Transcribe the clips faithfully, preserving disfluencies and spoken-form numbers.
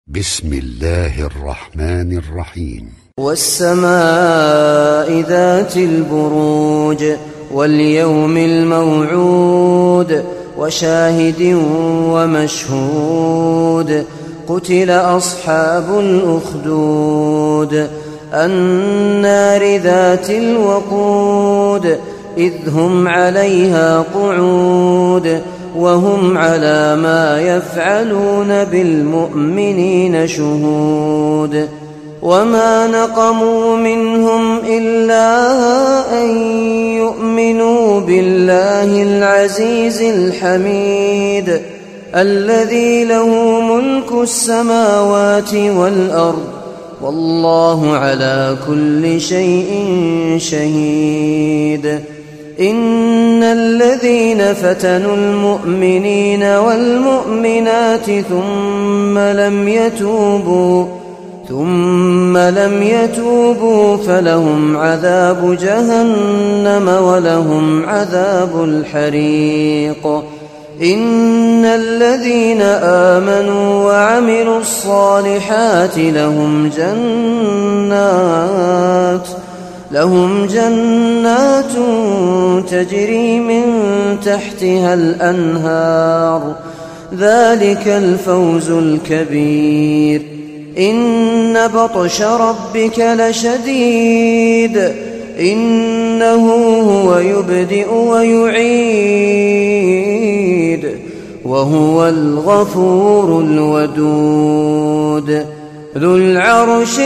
بسم الله الرحمن الرحيم. والسماء ذات البروج واليوم الموعود وشاهد ومشهود قتل أصحاب الأخدود النار ذات الوقود إذ هم عليها قعود وهم على ما يفعلون بالمؤمنين شهود وما نقموا منهم إلا أن يؤمنوا بالله العزيز الحميد الذي له ملك السماوات والأرض والله على كل شيء شهيد. إن الذين فتنوا المؤمنين والمؤمنات ثم لم يتوبوا ثم لم يتوبوا فلهم عذاب جهنم ولهم عذاب الحريق. إن الذين آمنوا وعملوا الصالحات لهم جنات لهم جنات تجري من تحتها الأنهار ذلك الفوز الكبير. إن بطش ربك لشديد إنه هو يبدئ ويعيد وهو الغفور الودود ذو العرش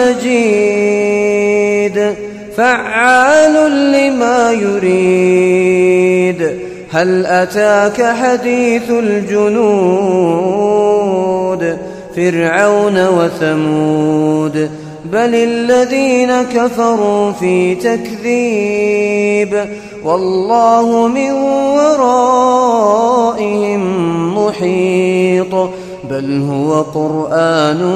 المجيد فعال لما يريد. هل أتاك حديث الجنود فرعون وثمود بل الذين كفروا في تكذيب والله من ورائهم محيط بل هو قرآن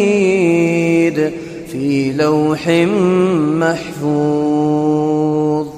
مجيد في لوح محفوظ.